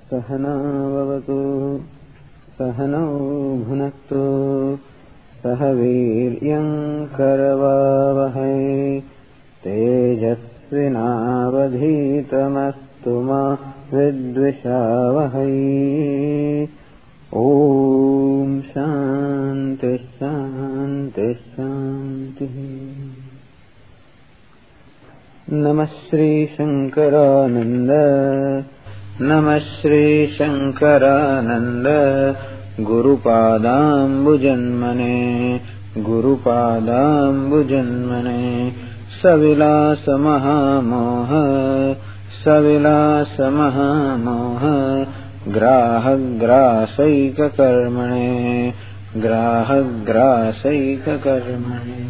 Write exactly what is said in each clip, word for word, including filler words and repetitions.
सहना भवतु सहनौ भुनक्तु सह वीर्यं करवावहै तेजस्विनावधीतमस्तु मा विद्विषावहै। ओम शांति शांति शांति। नमः श्री शंकरानंद नमः Shri Shankaranand गुरुपादाम्बुजन्मने गुरुपादाम्बुजन्मने सविलास महामोह सविलास महामोह ग्राहग्रासैककर्मणे ग्राहग्रासैककर्मणे।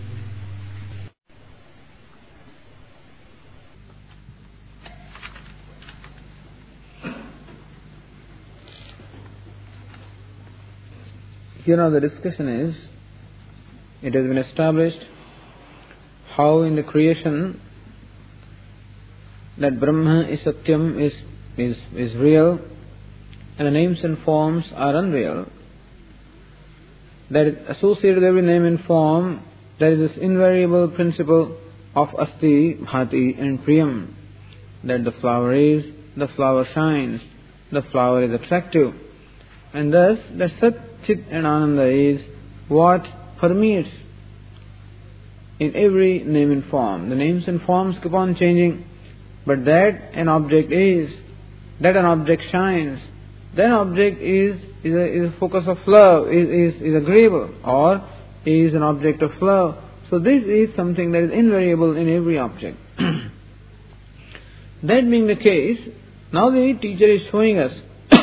Here now the discussion is, it has been established how in the creation that Brahma is Satyam, is, is, is real, and the names and forms are unreal. That is associated with every name and form, there is this invariable principle of Asti, Bhati and Priyam, that the flower is, the flower shines, the flower is attractive, and thus that Sat, Chit and Ananda is what permeates in every name and form. The names and forms keep on changing, but that an object is, that an object shines, that an object is is a, is a focus of love, is, is, is agreeable, or is an object of love. So this is something that is invariable in every object. That being the case, now the teacher is showing us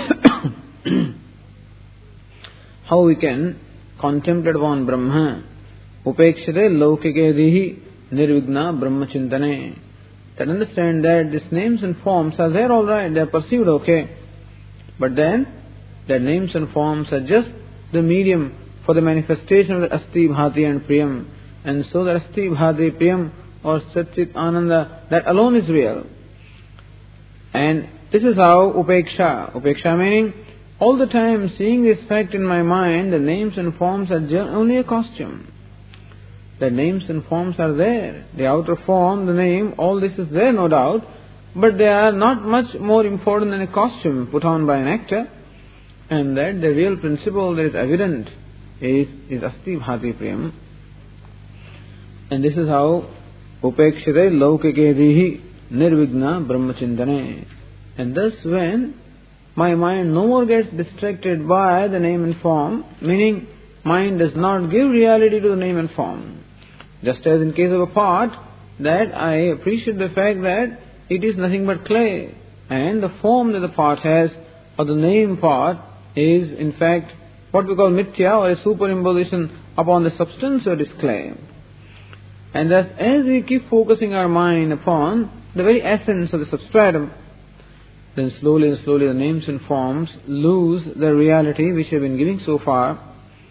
how we can contemplate upon Brahma. Upekshate laukike dihi nirvigna brahma chintane. That understand that these names and forms are there all right, they are perceived okay. But then, that names and forms are just the medium for the manifestation of the Asti, Bhati and Priyam. And so that Asti, Bhati, Priyam or Sat, Chit, Ananda, that alone is real. And this is how Upeksha, Upeksha meaning, all the time seeing this fact in my mind, the names and forms are only a costume. The names and forms are there. The outer form, the name, all this is there no doubt, but they are not much more important than a costume put on by an actor, and that the real principle that is evident is, is Asti Bhati Priyam. And this is how Upekshite Laukike Dihi Nirvigna Brahmachintane. And thus when my mind no more gets distracted by the name and form, meaning mind does not give reality to the name and form. Just as in case of a pot, that I appreciate the fact that it is nothing but clay, and the form that the pot has, or the name pot, is in fact what we call mithya, or a superimposition upon the substance of this clay. And thus as we keep focusing our mind upon the very essence of the substratum, then slowly and slowly the names and forms lose the reality which we have been giving so far.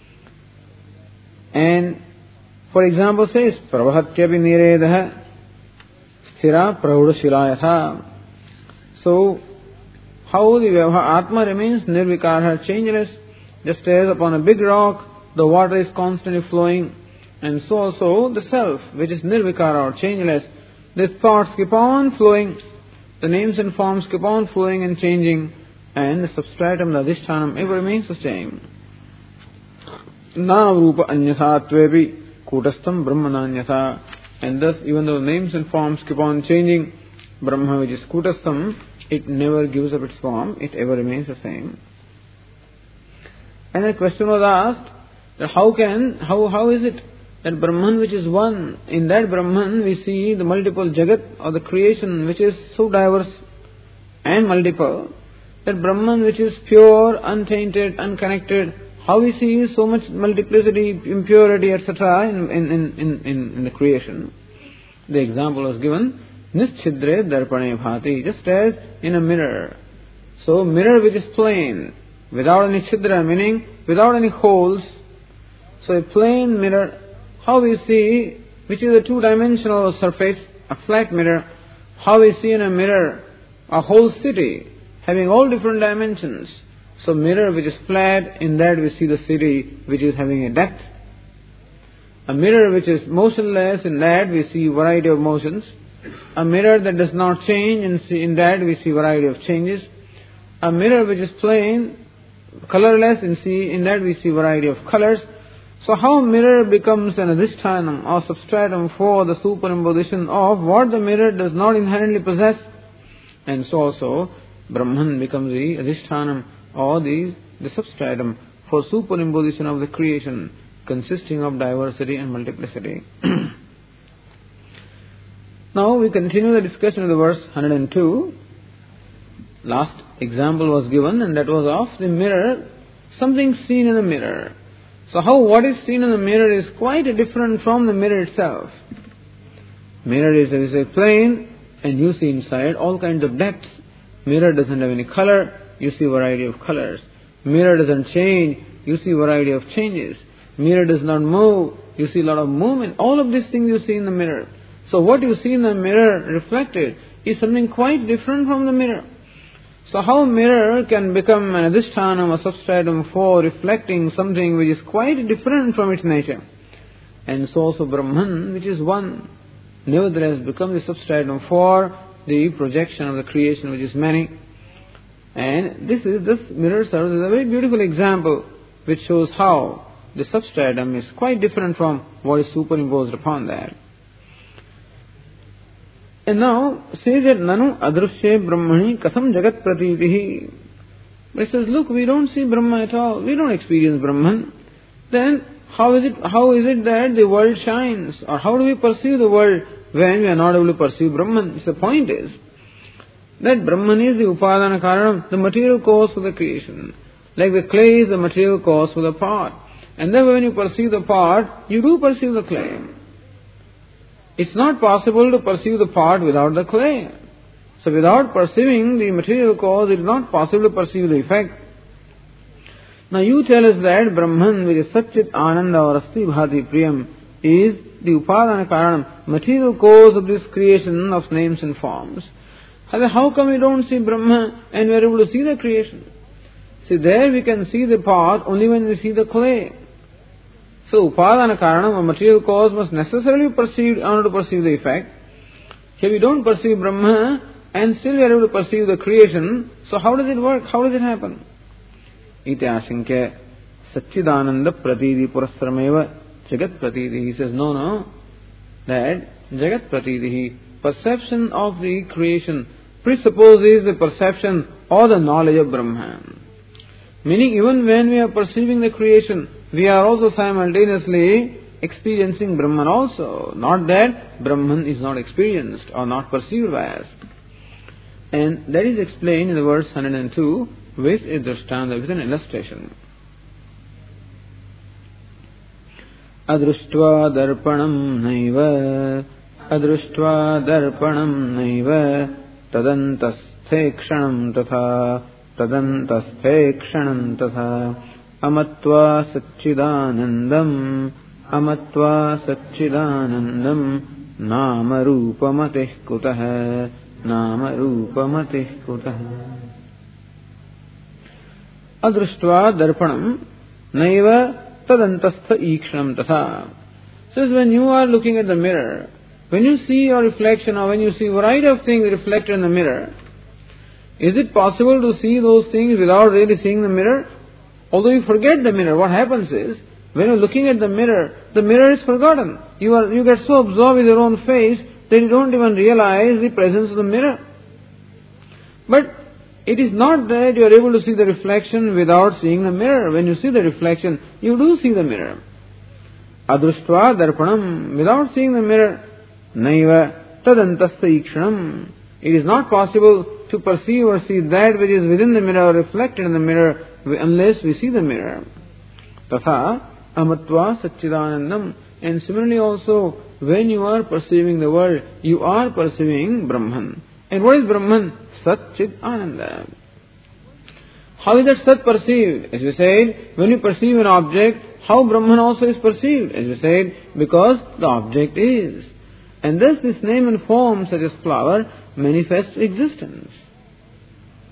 And for example says, Pravahatyapi niredaha sthira praudashilayatha. So, how the Vyavha Atma remains nirvikara, changeless, just as upon a big rock the water is constantly flowing, and so also the self, which is nirvikara or changeless, the thoughts keep on flowing, the names and forms keep on flowing and changing, and the substratum, the adhishthanam, ever remains the same. Na rupa anyatha tvepi kutastam brahmananyatha. And thus, even though names and forms keep on changing, Brahma, which is kutastam, it never gives up its form, it ever remains the same. And a question was asked, that how can, how, how is it that Brahman which is one, in that Brahman we see the multiple Jagat or the creation which is so diverse and multiple, that Brahman which is pure, untainted, unconnected, how we see so much multiplicity, impurity, et cetera in, in, in, in, in the creation. The example was given, Nischidre Darpane Bhati, just as in a mirror. So mirror which is plain, without any chidra, meaning without any holes. So a plain mirror, how we see, which is a two-dimensional surface, a flat mirror, how we see in a mirror a whole city having all different dimensions. So mirror which is flat, in that we see the city which is having a depth. A mirror which is motionless, in that we see variety of motions. A mirror that does not change, in that we see variety of changes. A mirror which is plain, colorless, in that we see variety of colors. So how mirror becomes an adhishtanam or substratum for the superimposition of what the mirror does not inherently possess. And so also Brahman becomes the adhishtanam or the, the substratum for superimposition of the creation consisting of diversity and multiplicity. Now we continue the discussion of the verse one hundred two. Last example was given, and that was of the mirror, something seen in the mirror. So how what is seen in the mirror is quite different from the mirror itself. Mirror is, as I say, plain, and you see inside all kinds of depths. Mirror doesn't have any color, you see variety of colors. Mirror doesn't change, you see variety of changes. Mirror does not move, you see a lot of movement. All of these things you see in the mirror. So what you see in the mirror reflected is something quite different from the mirror. So how mirror can become an adhishtanam, a substratum for reflecting something which is quite different from its nature. And so also Brahman, which is one, nevertheless becomes the substratum for the projection of the creation which is many. And this is this mirror serves as a very beautiful example which shows how the substratum is quite different from what is superimposed upon that. And now says that Nanu adrushye brahmani kasam jagat pratitihi. But it says, look, we don't see Brahma at all. We don't experience Brahman. Then how is it how is it that the world shines? Or how do we perceive the world when we are not able to perceive Brahman? So the point is that Brahman is the upadana karanam, the material cause for the creation. Like the clay is the material cause for the pot. And then when you perceive the pot, you do perceive the clay. It's not possible to perceive the pot without the clay. So without perceiving the material cause, it is not possible to perceive the effect. Now you tell us that Brahman, which is Satchit Ananda or Asti Bhati Priyam, is the Upadana Karanam, material cause of this creation of names and forms. How come we don't see Brahma and we are able to see the creation? See, there we can see the pot only when we see the clay. So, upadana karanam, a material cause, must necessarily be perceived in order to perceive the effect. Here we don't perceive Brahma and still we are able to perceive the creation. So how does it work? How does it happen? Iti ashinkya Satchidananda pratidi purasrameva jagat pratidi. He says, no, no, that jagat pratidi, perception of the creation, presupposes the perception or the knowledge of Brahman. Meaning, even when we are perceiving the creation, we are also simultaneously experiencing Brahman also. Not that Brahman is not experienced or not perceived by us. And that is explained in the verse one hundred two with a drishtanta, with an illustration. Adruštva darpanam naiva, adruštva darpanam naiva, tadantasthe kshanam tatha, tadantasthe kshanam tatha. Amatva Satchidanandam, Amatva Satchidanandam, Nama Rupamatih Kutah, Nama Rupamatih Kutah. Adruštva Darpanam, Naiva Tadantastha Ikshanam Tatha. Says when you are looking at the mirror, when you see your reflection or when you see a variety of things reflected in the mirror, is it possible to see those things without really seeing the mirror? Although you forget the mirror, what happens is, when you're looking at the mirror, the mirror is forgotten. You are you get so absorbed with your own face that you don't even realize the presence of the mirror. But it is not that you are able to see the reflection without seeing the mirror. When you see the reflection, you do see the mirror. Adruštva darpanam, without seeing the mirror, naiva tadantastha ikshanam. It is not possible to perceive or see that which is within the mirror or reflected in the mirror unless we see the mirror. Tatha amatva satchidanandam. And similarly also, when you are perceiving the world, you are perceiving Brahman. And what is Brahman? Sat Chit Ananda. How is that Sat perceived? As we said, when you perceive an object, how Brahman also is perceived? As we said, because the object is. And thus this name and form, such as flower, manifests existence.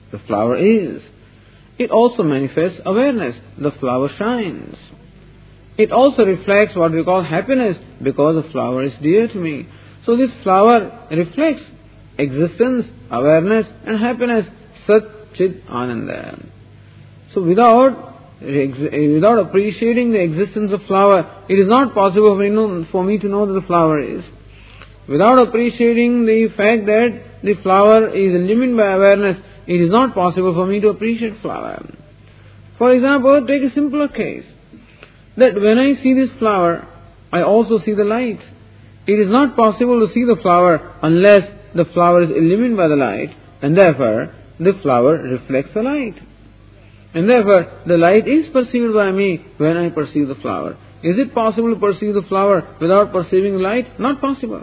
The flower is. It also manifests awareness. The flower shines. It also reflects what we call happiness because the flower is dear to me. So this flower reflects existence, awareness and happiness. Sat Chit Ananda. So without without appreciating the existence of flower, it is not possible for me, know, for me to know that the flower is. Without appreciating the fact that the flower is illumined by awareness, it is not possible for me to appreciate flower. For example, take a simpler case. That when I see this flower, I also see the light. It is not possible to see the flower unless the flower is illumined by the light, and therefore the flower reflects the light. And therefore the light is perceived by me when I perceive the flower. Is it possible to perceive the flower without perceiving the light? Not possible.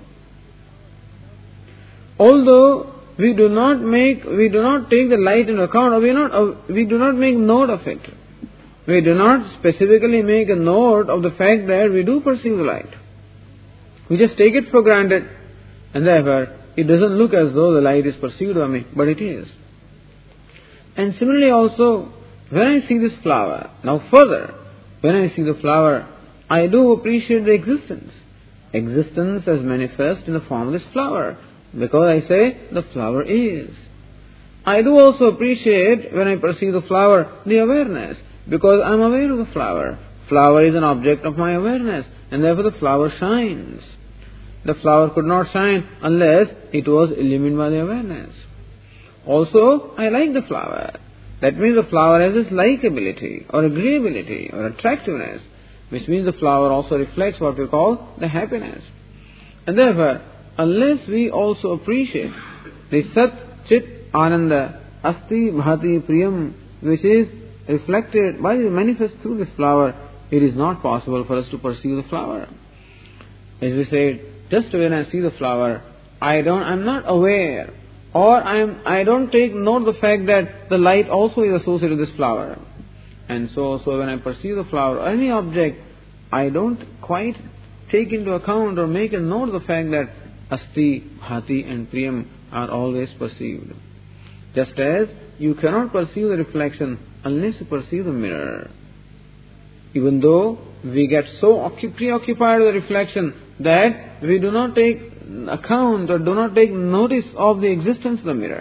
Although we do not make, we do not take the light into account, or we not, uh, we do not make note of it. We do not specifically make a note of the fact that we do perceive the light. We just take it for granted, and therefore it doesn't look as though the light is perceived by me, but it is. And similarly also, when I see this flower, now further, when I see the flower, I do appreciate the existence. Existence as manifest in the form of this flower, because I say the flower is. I do also appreciate, when I perceive the flower, the awareness, because I am aware of the flower. Flower is an object of my awareness, and therefore the flower shines. The flower could not shine unless it was illumined by the awareness. Also, I like the flower. That means the flower has this likability, or agreeability, or attractiveness, which means the flower also reflects what we call the happiness. And therefore, unless we also appreciate the Sat Chit Ananda Asti Bhati Priyam, which is reflected by the manifest through this flower, it is not possible for us to perceive the flower. As we said, just when I see the flower, I don't, I'm not aware, or I'm, I don't take note of the fact that the light also is associated with this flower. And so, so when I perceive the flower or any object, I don't quite take into account or make a note of the fact that Asti, Bhati and Priyam are always perceived. Just as you cannot perceive the reflection unless you perceive the mirror. Even though we get so preoccupied with the reflection that we do not take account or do not take notice of the existence of the mirror.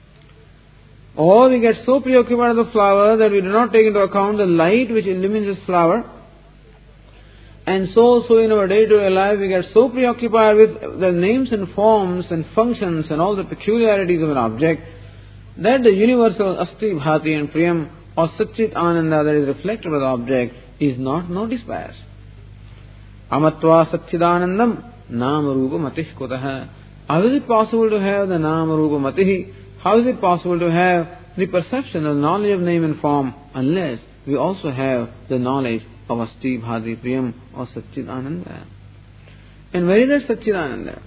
Or we get so preoccupied with the flower that we do not take into account the light which illumines this flower. And so, so in our day-to-day life we get so preoccupied with the names and forms and functions and all the peculiarities of an object that the universal Asti, Bhati and Priyam or Satchit Ananda that is reflected by the object is not noticed by us. Amatva Satchidanandam Nama Rupa Matih Kutaha. How is it possible to have the Nama Rupa Matihi? How is it possible to have the perception or knowledge of name and form unless we also have the knowledge of Asti, Bhati, Priyam or Satchit Ananda? And where is that Satchit Ananda?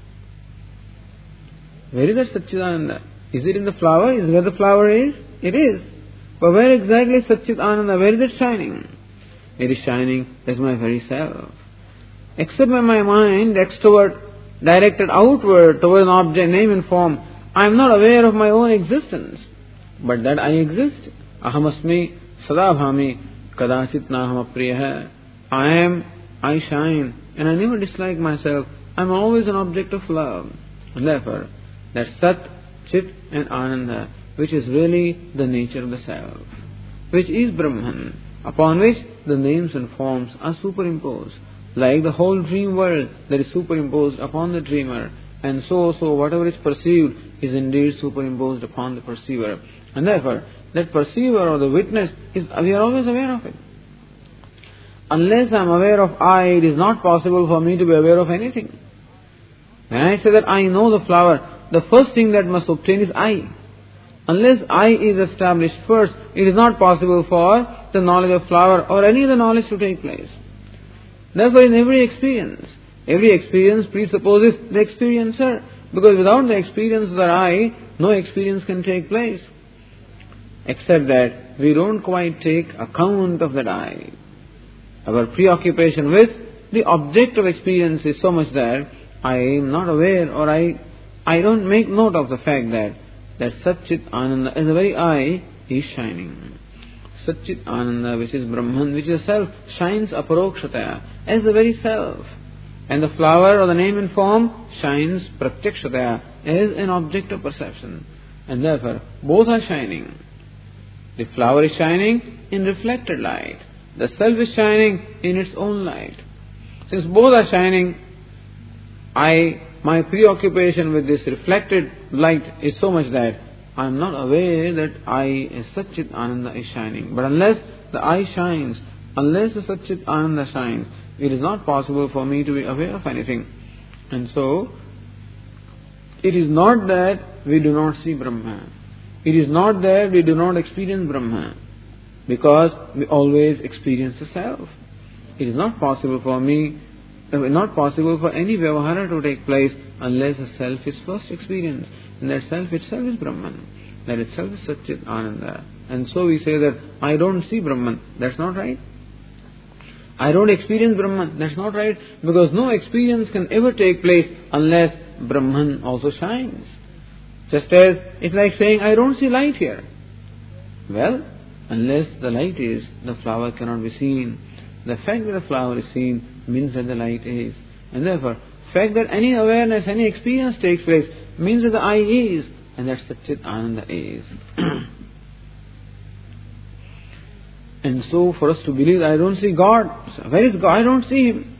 Where is that Satchit Ananda? Is it in the flower? Is where the flower is? It is. But where exactly is Satchit Ananda? Where is it shining? It is shining as my very self. Except when my mind, extrovert, directed outward toward an object, name and form, I am not aware of my own existence. But that I exist. Ahamasmi sadabhami kadachit naham apriyaha. I am, I shine, and I never dislike myself. I am always an object of love. And therefore, that Sat, Chit and Ananda, which is really the nature of the self, which is Brahman, upon which the names and forms are superimposed, like the whole dream world that is superimposed upon the dreamer, and so so whatever is perceived is indeed superimposed upon the perceiver. And therefore, that perceiver or the witness is, we are always aware of it. Unless I am aware of I, it is not possible for me to be aware of anything. When I say that I know the flower, the first thing that must obtain is I. Unless I is established first, it is not possible for the knowledge of flower or any other knowledge to take place. Therefore, in every experience, every experience presupposes the experiencer, because without the experience of the I, no experience can take place. Except that we don't quite take account of that I. Our preoccupation with the object of experience is so much that I am not aware, or I, I don't make note of the fact that that Satchit Ananda, as the very eye, is shining. Satchit Ananda, which is Brahman, which is self, shines aparokshataya, as the very self. And the flower or the name and form shines pratyakshataya, as an object of perception. And therefore, both are shining. The flower is shining in reflected light. The self is shining in its own light. Since both are shining, I, my preoccupation with this reflected light is so much that I am not aware that I, as Satchit Ananda, is shining. But unless the eye shines, unless the Satchit Ananda shines, it is not possible for me to be aware of anything. And so, it is not that we do not see Brahma. It is not that we do not experience Brahma, because we always experience the self. It is not possible for me, not possible for any vyavahara to take place unless the self is first experienced. And that self itself is Brahman. That itself is Satchit Ananda. And so we say that I don't see Brahman. That's not right. I don't experience Brahman. That's not right. Because no experience can ever take place unless Brahman also shines. Just as it's like saying, I don't see light here. Well, unless the light is, the flower cannot be seen. The fact that the flower is seen means that the light is. And therefore, the fact that any awareness, any experience takes place means that the I is, and that Satchit Ananda is. And so, for us to believe, I don't see God. Where is God? I don't see Him.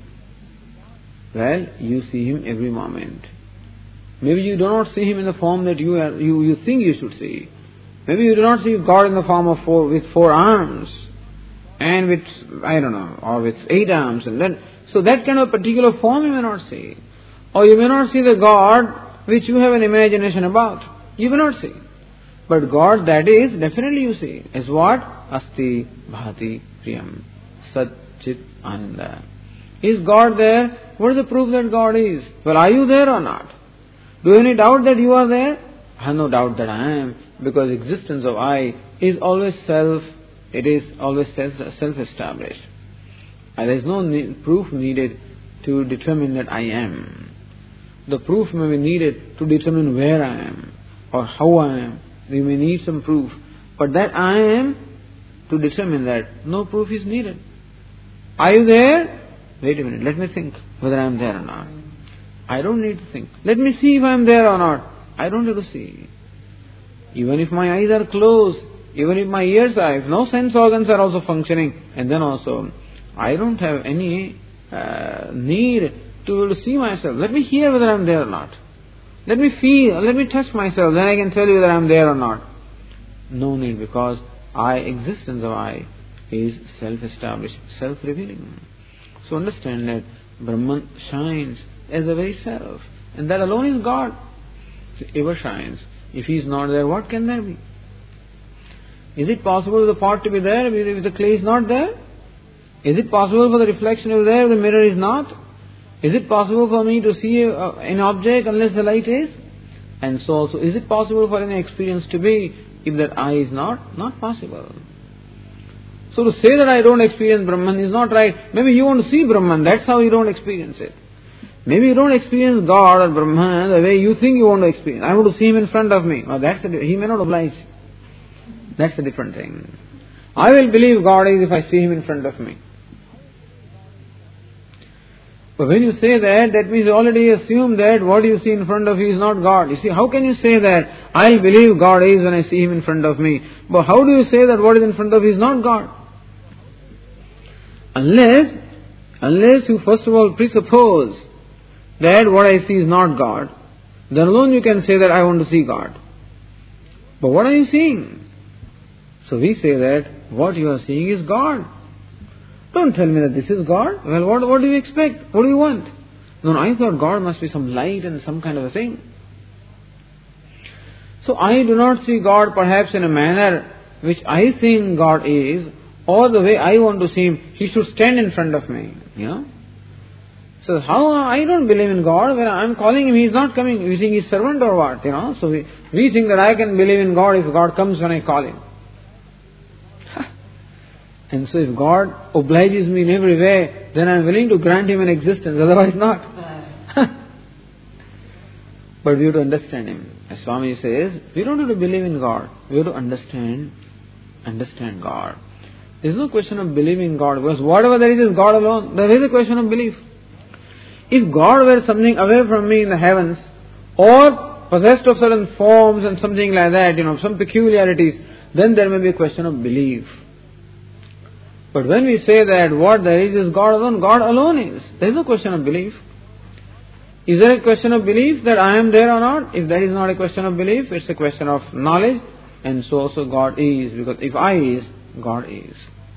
Well, you see Him every moment. Maybe you do not see Him in the form that you are, you, you think you should see. Maybe you do not see God in the form of four, with four arms, and with, I don't know, or with eight arms, and then, so that kind of particular form you may not see. Or you may not see the God which you have an imagination about. You may not see. But God, that is, definitely you see. As what? Asti Bhati Priyam. Satchit Ananda. Is God there? What is the proof that God is? Well, are you there or not? Do you have any doubt that you are there? I have no doubt that I am. Because existence of I is always self. It is always self-established. And there is no need, proof needed to determine that I am. The proof may be needed to determine where I am or how I am. We may need some proof. But that I am, to determine that, no proof is needed. Are you there? Wait a minute, let me think whether I am there or not. I don't need to think. Let me see if I am there or not. I don't have to see. Even if my eyes are closed, even if my ears are, if no sense organs are also functioning, and then also, I don't have any uh, need to see myself. Let me hear whether I am there or not. Let me feel, let me touch myself, then I can tell you whether I am there or not. No need, because I, existence of I, is self-established, self-revealing. So understand that Brahman shines as the very self, and that alone is God. He ever shines. If He is not there, what can there be? Is it possible for the pot to be there if the clay is not there? Is it possible for the reflection to be there if the mirror is not? Is it possible for me to see uh, an object unless the light is? And so also, is it possible for any experience to be if that I is not? Not possible. So to say that I don't experience Brahman is not right. Maybe you want to see Brahman, that's how you don't experience it. Maybe you don't experience God or Brahman the way you think you want to experience. I want to see Him in front of me. Well, that's a, He may not oblige. That's a different thing. I will believe God is if I see Him in front of me. But when you say that, that means you already assume that what you see in front of you is not God. You see, how can you say that I'll believe God is when I see Him in front of me? But how do you say that what is in front of you is not God? Unless, unless you first of all presuppose that what I see is not God, then alone you can say that I want to see God. But what are you seeing? So we say that what you are seeing is God. Don't tell me that this is God. Well, what, what do you expect? What do you want? No, no, I thought God must be some light and some kind of a thing. So I do not see God perhaps in a manner which I think God is, or the way I want to see Him. He should stand in front of me, you know. So how, I don't believe in God. When I'm calling Him, He is not coming. You think He's servant or what, you know. So we, we think that I can believe in God if God comes when I call Him. And so if God obliges me in every way, then I'm willing to grant Him an existence, otherwise not. But we have to understand Him. As Swami says, we don't have to believe in God. We have to understand, understand God. There is no question of believing God, because whatever there is is God alone. There is a question of belief. If God were something away from me in the heavens, or possessed of certain forms and something like that, you know, some peculiarities, then there may be a question of belief. But when we say that what there is is God alone, God alone is. There is no question of belief. Is there a question of belief that I am there or not? If there is not a question of belief, it's a question of knowledge, and so also God is, because if I is, God is.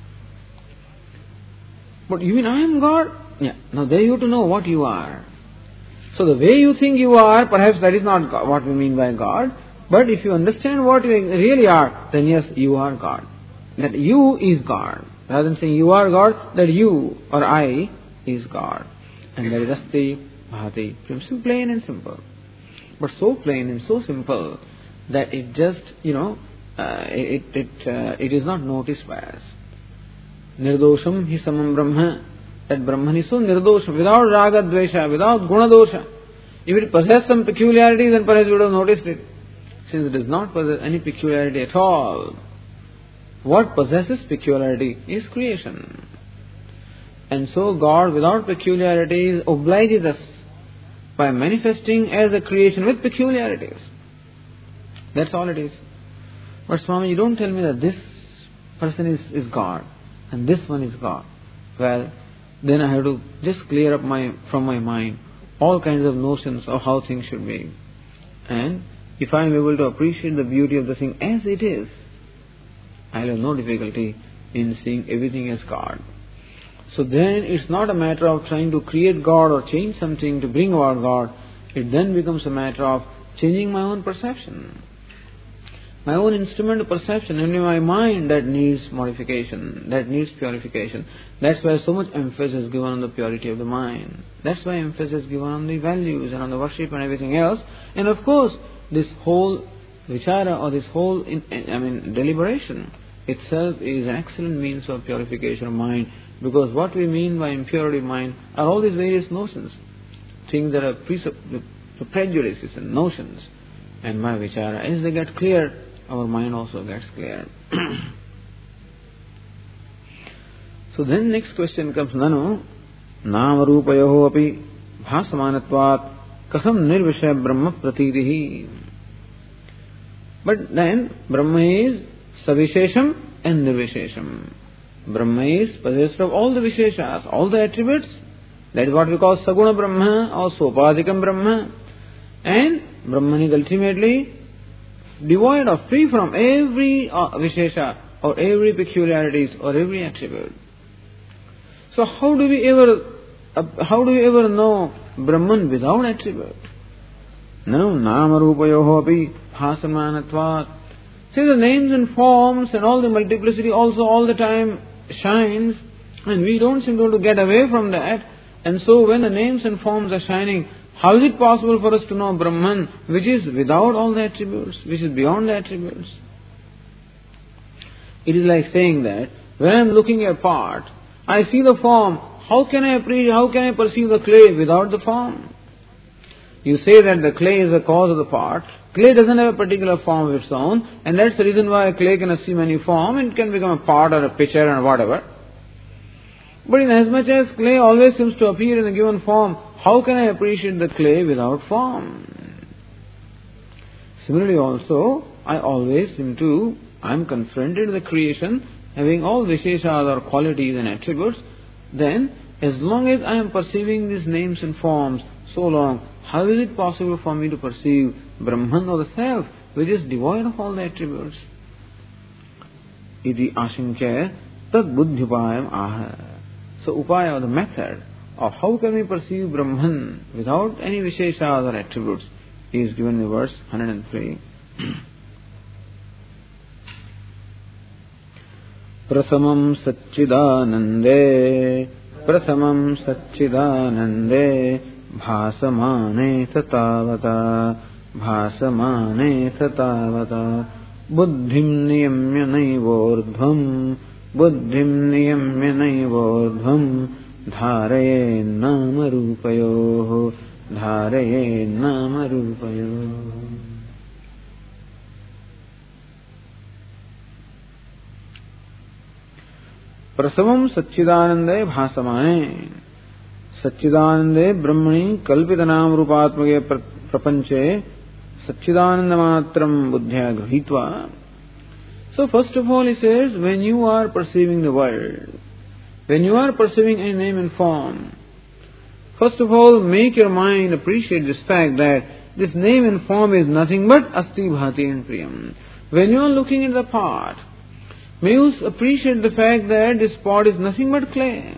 But you mean I am God? Yeah. Now there you have to know what you are. So the way you think you are, perhaps that is not God, what we mean by God. But if you understand what you really are, then yes, you are God. That you is God. Rather than saying you are God, that you or I is God. And that is Asti Bhati. So plain and simple. But so plain and so simple that it just, you know, uh, it it uh, it is not noticed by us. Nirdosham hi samam brahma. That Brahman is so nirdosham, without raga dvesha, without guna dosha. If it possessed some peculiarities, then perhaps we would have noticed it. Since it does not possess any peculiarity at all, what possesses peculiarity is creation. And so God, without peculiarities, obliges us by manifesting as a creation with peculiarities. That's all it is. But Swami, you don't tell me that this person is, is God and this one is God. Well, then I have to just clear up my from my mind all kinds of notions of how things should be. And if I am able to appreciate the beauty of the thing as it is, I will have no difficulty in seeing everything as God. So then it's not a matter of trying to create God or change something to bring about God. It then becomes a matter of changing my own perception. My own instrument of perception, only my mind, that needs modification, that needs purification. That's why so much emphasis is given on the purity of the mind. That's why emphasis is given on the values and on the worship and everything else. And of course, this whole vichara or this whole, I mean, deliberation itself is an excellent means of purification of mind, because what we mean by impurity of mind are all these various notions, things that are prejudices and notions. And my vichara, as they get clear, our mind also gets clear. So then next question comes, Nanu nama rupayoho api bhasamanatvat kasam nirvishaya brahma pratitihi. But then Brahma is savishesham and nirvishesham. Brahma is possessed of all the visheshas, all the attributes. That is what we call saguna Brahma or sopadikam Brahma. And Brahman is ultimately devoid of, free from every uh, vishesha or every peculiarities or every attribute. So how do we ever, uh, how do we ever know Brahman without attribute? No, nama rupayoho api bhasamanatvat. See, the names and forms and all the multiplicity also all the time shines, and we don't seem to get away from that. And so when the names and forms are shining, how is it possible for us to know Brahman, which is without all the attributes, which is beyond the attributes? It is like saying that when I am looking at a pot, I see the form. How can I appreciate, how can I perceive the clay without the form? You say that the clay is the cause of the pot. Clay doesn't have a particular form of its own, and that's the reason why clay can assume any form and can become a pot or a pitcher or whatever. But in as much as clay always seems to appear in a given form, how can I appreciate the clay without form? Similarly also, I always seem to, I am confronted with the creation having all visheshas or qualities and attributes. Then, as long as I am perceiving these names and forms so long, how is it possible for me to perceive Brahman or the Self, which is devoid of all the attributes? Iti ashankya tad buddhipayam aha. So upaya, or the method of how can we perceive Brahman without any visheshas or attributes, is given in verse one hundred three. Prasamam satchidanande, prasamam satchidanande, bhasamane tatavata, bhasamane tatavata, buddhim niyamya naivordhvam, buddhim niyamya naivordhvam, dharaye nama rupayoho, dharaye nama rupayoho. Prasavam Satchidanande Bhasamane. Satchidanande Brahmani Kalpitanam Rupatmage Prapanche Satchidanandamatram Buddhya Grahitva. So first of all he says, when you are perceiving the world, when you are perceiving any name and form, first of all make your mind appreciate this fact that this name and form is nothing but Asti, Bhati and Priyam. When you are looking at the pot, may you appreciate the fact that this pot is nothing but clay.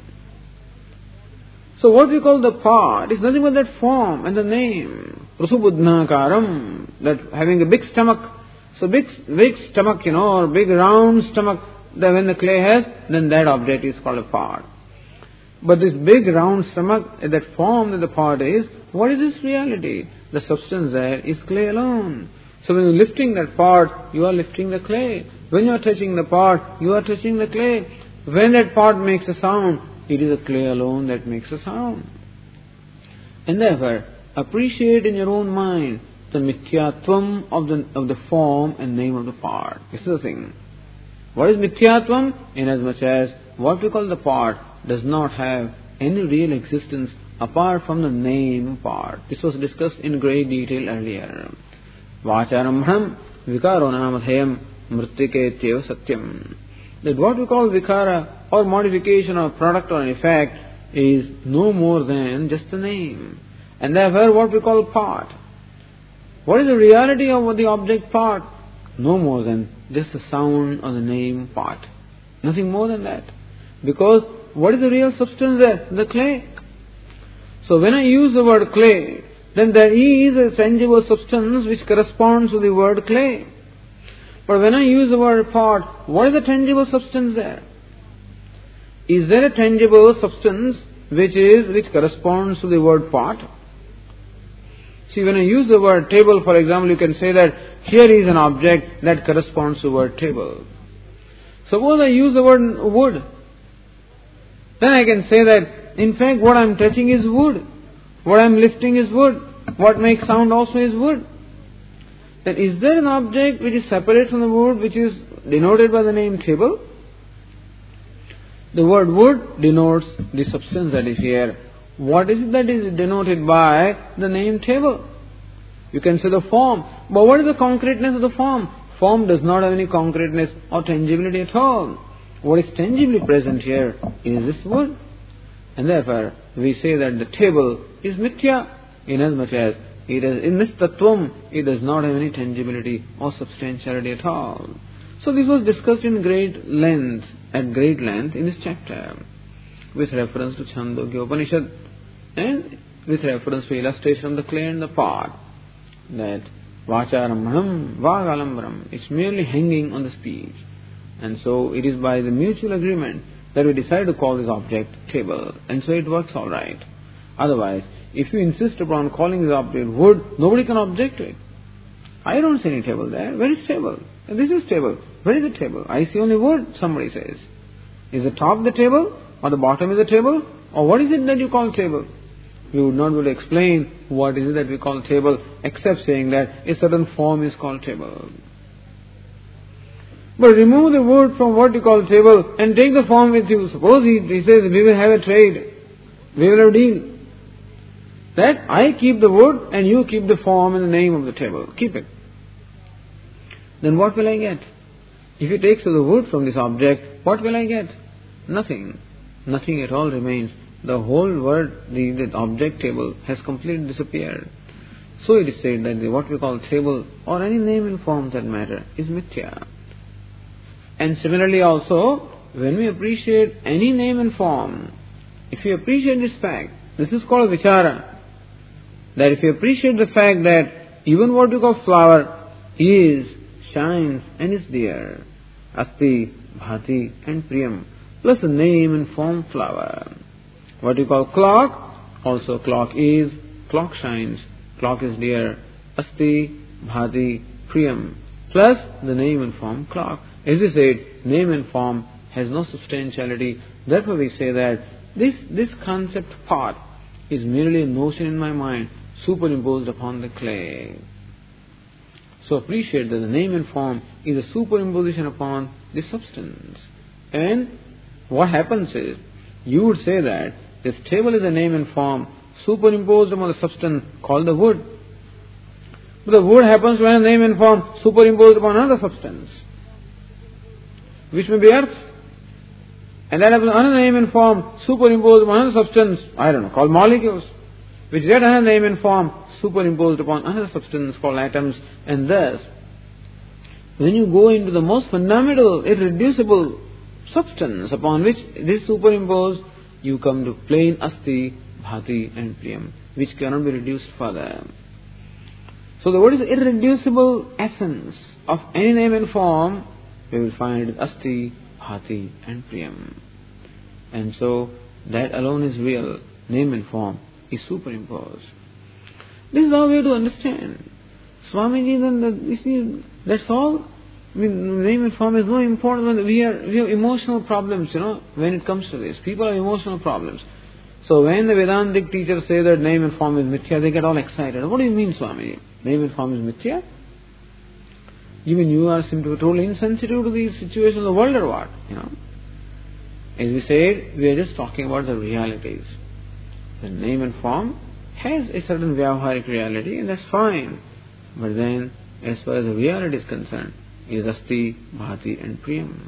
So what we call the pot is nothing but that form and the name. Rusubudhnakaram, that having a big stomach. So big, big stomach, you know, or big round stomach, that when the clay has, then that object is called a pot. But this big round stomach, that form that the pot is, what is this reality? The substance there is clay alone. So when you're lifting that pot, you are lifting the clay. When you are touching the pot, you are touching the clay. When that pot makes a sound, it is the clay alone that makes a sound. And therefore, appreciate in your own mind the mithyatvam of the, of the form and name of the pot. This is the thing. What is mithyatvam? Inasmuch as what we call the pot does not have any real existence apart from the name part. This was discussed in great detail earlier. Vacharambhanam vikaro namadhayam mrittike tyeva satyam. That what we call vikara or modification or product or an effect is no more than just the name. And therefore what we call part. What is the reality of the object part? No more than just the sound or the name part. Nothing more than that. Because what is the real substance there? The clay. So when I use the word clay, then there is a tangible substance which corresponds to the word clay. But when I use the word pot, what is the tangible substance there? Is there a tangible substance which is which corresponds to the word pot? See, when I use the word table, for example, you can say that here is an object that corresponds to the word table. Suppose I use the word wood. Then I can say that, in fact, what I am touching is wood. What I am lifting is wood. What makes sound also is wood. Then is there an object which is separate from the wood, which is denoted by the name table? The word wood denotes the substance that is here. What is it that is denoted by the name table? You can say the form. But what is the concreteness of the form? Form does not have any concreteness or tangibility at all. What is tangibly present here is this wood. And therefore, we say that the table is mithya, inasmuch as it is in this tattvam, it does not have any tangibility or substantiality at all. So this was discussed in great length, at great length in this chapter, with reference to Chandogya Upanishad and with reference to illustration of the clay and the pot, that vacharambhanam vagalambram, it's merely hanging on the speech. And so it is by the mutual agreement that we decide to call this object table, and so it works all right. Otherwise, if you insist upon calling this object wood, nobody can object to it. I don't see any table there. Where is table? This is table. Where is the table? I see only wood, somebody says. Is the top the table? Or the bottom is the table? Or what is it that you call table? We would not be able to explain what is it that we call table, except saying that a certain form is called table. But remove the wood from what you call table and take the form with you. Suppose he, he says, we will have a trade. We will have a deal. That I keep the wood and you keep the form and the name of the table. Keep it. Then what will I get? If he takes the wood from this object, what will I get? Nothing. Nothing at all remains. The whole word, the, the object table, has completely disappeared. So it is said that the, what we call table, or any name and form that matter, is mithya. And similarly also, when we appreciate any name and form, if you appreciate this fact, this is called vichara. That if you appreciate the fact that even what you call flower is, shines and is there, asti, bhati and priyam, plus the name and form flower. What you call clock, also clock is, clock shines, clock is dear, asti, bhati, priyam, plus the name and form clock. As we said, name and form has no substantiality. Therefore we say that this, this concept pot is merely a notion in my mind superimposed upon the clay. So appreciate that the name and form is a superimposition upon the substance. And what happens is, you would say that this table is a name and form superimposed upon the substance called the wood. But the wood happens to have a name and form superimposed upon another substance, which may be earth. And that happens another name and form superimposed upon another substance, I don't know, called molecules, which get another name and form superimposed upon another substance called atoms. And thus, when you go into the most fundamental, irreducible substance upon which it is superimposed, you come to plain asti, bhati and priyam, which cannot be reduced further. So the what is the irreducible essence of any name and form, we will find it asti, bhati and priyam. And so that alone is real. Name and form is superimposed. This is how we have to understand. Swamiji, then the, you see, that's all. I mean, name and form is no important. We are we have emotional problems, you know, when it comes to this. People have emotional problems. So when the Vedantic teachers say that name and form is mithya, they get all excited. What do you mean, Swamiji? Name and form is mithya? You mean you are simply totally insensitive to these situations of the world or what? You know? As we said, we are just talking about the realities. The name and form has a certain vyavaharic reality, and that's fine. But then, as far as the reality is concerned, is asti, bhati and priyam.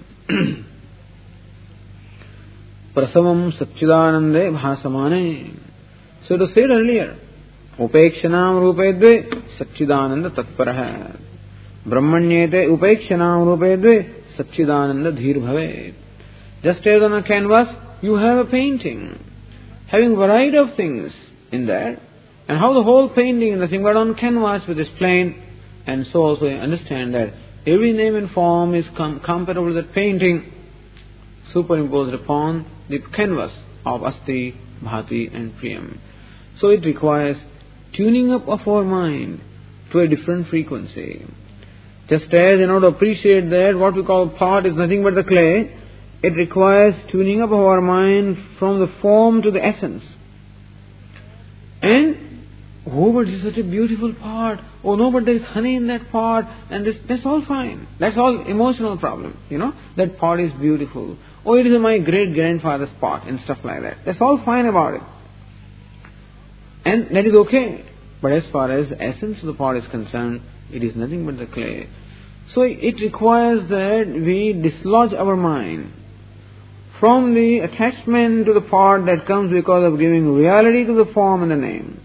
Prasavam satchidanande bhasamane. So it was said earlier, upekshanam rupedve satchidananda tatparaha. Brahmanyete upekshanam rupedve satchidananda dhir bhavet. Just as on a canvas, you have a painting, having variety of things in that, and how the whole painting is nothing but on canvas which is plain, and so also you understand that every name and form is com- comparable to that painting superimposed upon the canvas of asti, bhati and priyam. So it requires tuning up of our mind to a different frequency. Just as in order to appreciate that what we call pot is nothing but the clay, it requires tuning up of our mind from the form to the essence. And oh, but this is such a beautiful pot. Oh no, but there is honey in that pot, and this, that's all fine. That's all emotional problem, you know. That pot is beautiful. Oh, it is my great grandfather's pot and stuff like that. That's all fine about it. And that is okay. But as far as the essence of the pot is concerned, it is nothing but the clay. So it requires that we dislodge our mind from the attachment to the pot that comes because of giving reality to the form and the name.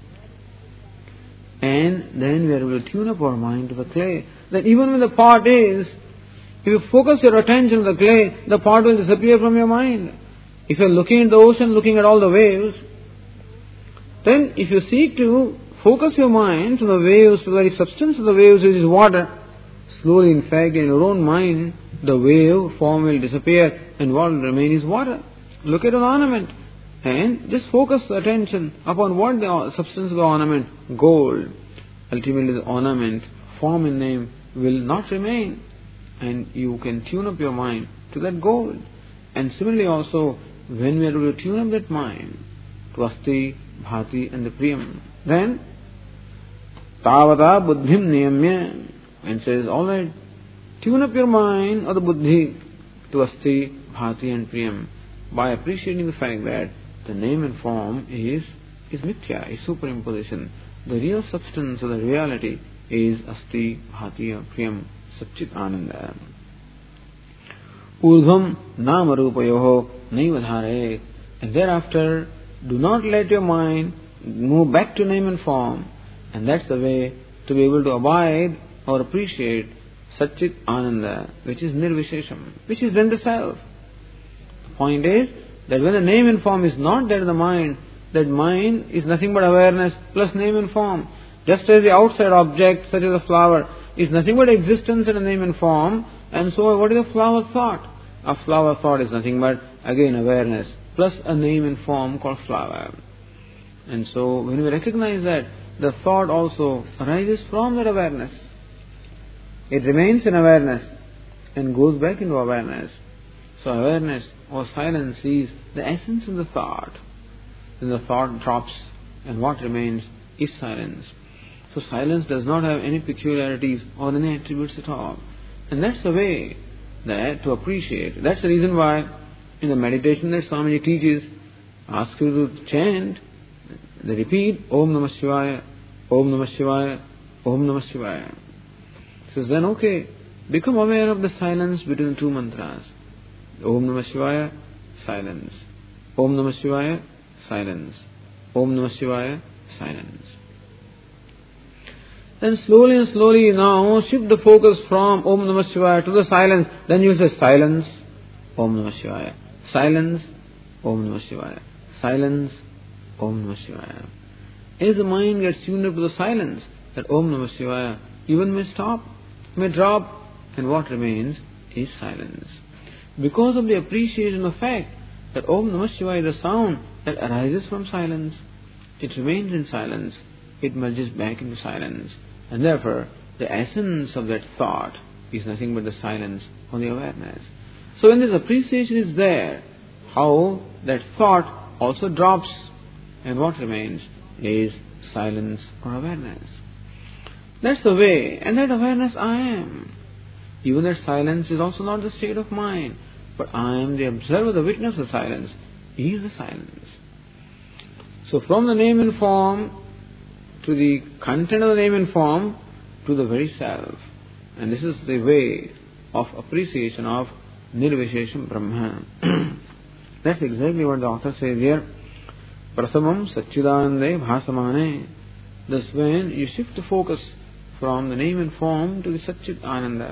And then we are able to tune up our mind to the clay. That even when the pot is, if you focus your attention on the clay, the pot will disappear from your mind. If you are looking at the ocean, looking at all the waves, then if you seek to focus your mind to the waves, to the very substance of the waves, which is water, slowly in fact in your own mind, the wave form will disappear and what will remain is water. Look at an ornament and just focus the attention upon what the substance of the ornament, gold. Ultimately the ornament, form and name will not remain, and you can tune up your mind to that gold. And similarly also, when we are able to tune up that mind to asti, bhati and the priyam, then tavata buddhim niyamya, and says, alright, tune up your mind or the buddhi to asti, bhati and priyam by appreciating the fact that the name and form is is mithya, is superimposition. The real substance of the reality is asti, bhati or priyam, satchit ananda. Urdhvam nama rupayoho naivadhare. And thereafter, do not let your mind move back to name and form. And that's the way to be able to abide or appreciate satchit ananda, which is nirvishesham, which is then the self. The point is that when the name and form is not there in the mind, that mind is nothing but awareness plus name and form. Just as the outside object, such as a flower, is nothing but existence in a name and form, and so what is a flower thought? A flower thought is nothing but, again, awareness plus a name and form called flower. And so when we recognize that, the thought also arises from that awareness. It remains in awareness and goes back into awareness. So awareness or silence is the essence of the thought. Then the thought drops and what remains is silence. So silence does not have any peculiarities or any attributes at all. And that's the way that to appreciate. That's the reason why In the meditation that Swamiji teaches, asks you to chant, they repeat Om Namah Shivaya, Om Namah Shivaya, Om Namah Shivaya. Says then, okay, become aware of the silence between the two mantras. Om Namah Shivaya, silence. Om Namah Shivaya, silence. Om Namah Shivaya, silence. Then slowly and slowly now shift the focus from Om Namah Shivaya to the silence. Then you say silence, Om Namah Shivaya. Silence, Om Namah Shivaya. Silence, Om Namah Shivaya. As the mind gets tuned up to the silence, that Om Namah Shivaya even may stop, may drop, and what remains is silence. Because of the appreciation of the fact that Om Namah Shivaya is a sound that arises from silence, it remains in silence, it merges back into silence. And therefore, the essence of that thought is nothing but the silence or the awareness. So when this appreciation is there, how that thought also drops, and what remains is silence or awareness. That's the way, and that awareness I am. Even that silence is also not the state of mind, but I am the observer, the witness of silence. He is the silence. So from the name and form to the content of the name and form to the very self. And this is the way of appreciation of Nirvishesham Brahma. That's exactly what the author says here. Prasamam Satchidanande Bhasamane. Thus when you shift the focus from the name and form to the Satchit Ananda.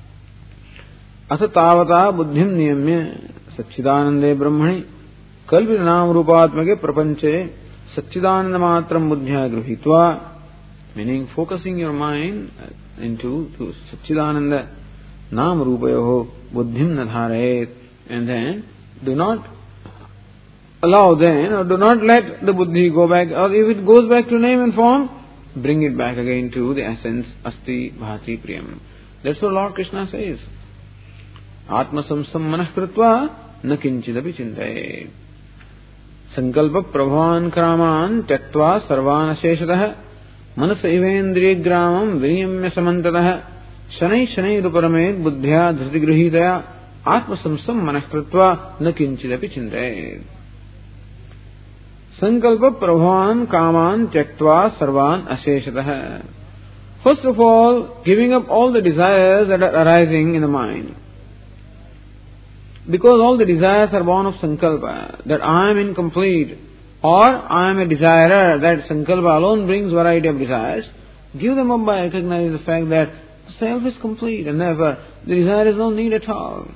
Asa tavata buddhim niyamya Satchidanande Brahmani Kalvinam Rupatmake Prapanche Satchidananda Matram Buddhya Gruhitva. Meaning focusing your mind into to Satchidananda Nam Rupayoho Buddhim Nadharayet. And then do not allow then, or do not let the buddhi go back, or if it goes back to name and form, bring it back again to the essence, Asti Bhati Priyam. That's what Lord Krishna says. Atma samsam manah kritva na kinchidapi chintaye. Sankalpa prabhavan kraman tyaktva sarvan asheshataha manasa ivendriya gramam viniyamya samantataha shanai shanai ruparamed buddhya dhriti grihitaya atma samsam manah kritva na kinchidapi chintaye. Sankalpa prabhavan kaman tyaktva sarvan asheshataha. First of all, giving up all the desires that are arising in the mind. Because all the desires are born of sankalpa, that I am incomplete, or I am a desirer, that sankalpa alone brings variety of desires. Give them up by recognizing the fact that self is complete, and therefore the desire is no need at all.